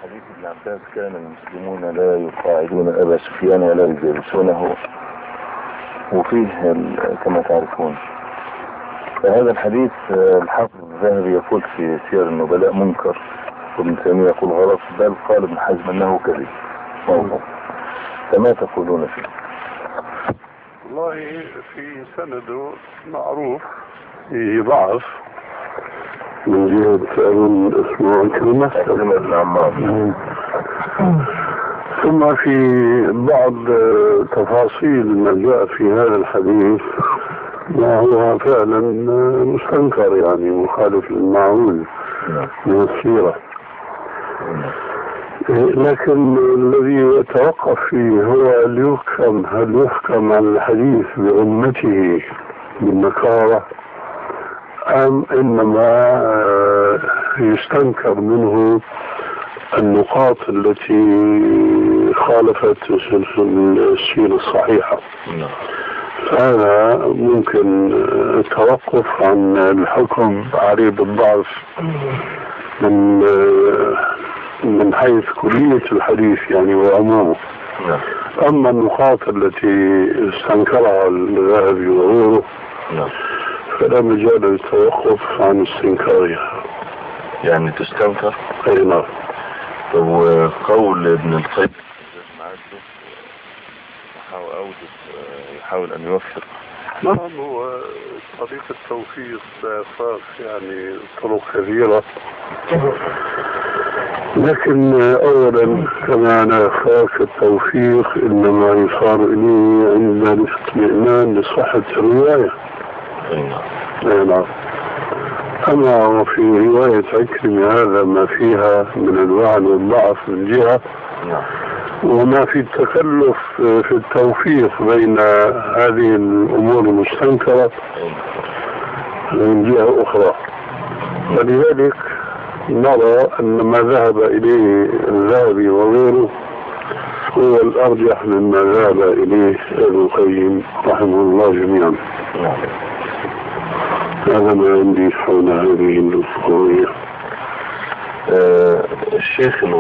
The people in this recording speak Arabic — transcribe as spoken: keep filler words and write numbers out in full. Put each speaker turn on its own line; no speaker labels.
حديث ابن عباس كان المسلمون لا يقاعدون أبا سفيان ولا يجالسونه، وفيه كما تعرفون. فهذا الحديث الحافظ الذهبي يقول في سير النبلاء منكر، وابن تيمية يقول غلط، بل قال ابن حزم أنه كذب موضوع. فما تقولون فيه؟
والله في سنده معروف في ضعف من جهة أظن اسمه عكرمة
بن عمار،
ثم في بعض تفاصيل ما جاء في هذا الحديث ما هو فعلا مستنكر، يعني مخالف للمعقول من السيرة. لكن الذي يتوقف فيه هو اللي يحكم، هل يحكم على الحديث بأمته بالنكارة أم إنما يستنكر منه النقاط التي خالفت السيرة الصحيحة. هذا ممكن التوقف عن الحكم عليه بالضعف من من حيث كلية الحديث يعني وعمومه. أما النقاط التي استنكرها الذهبي وغيره فلا مجال للتوقف عن استنكارها،
يعني تستنكر.
أي نعم.
وقول ابن القيم يحاول أن يوفق.
نعم، هو طريق التوفيق فاق يعني طرق كثيرة، لكن أولا كما لا فاق التوفيق إنما يصار إليه عند الاطمئنان لصحة الرواية. أي نعم. أما وفي رواية عكرمة هذا ما فيها من الوعن والضعف من جهة، وما في التكلف في التوفيق بين هذه الأمور المستنكرة من جهة أخرى. ولذلك نرى أن ما ذهب إليه الذهبي وغيره هو الأرجح مما ذهب إليه ابن القيم رحمه الله جميعا. هذا ما عندي حول هذه القضية.
أه الشيخ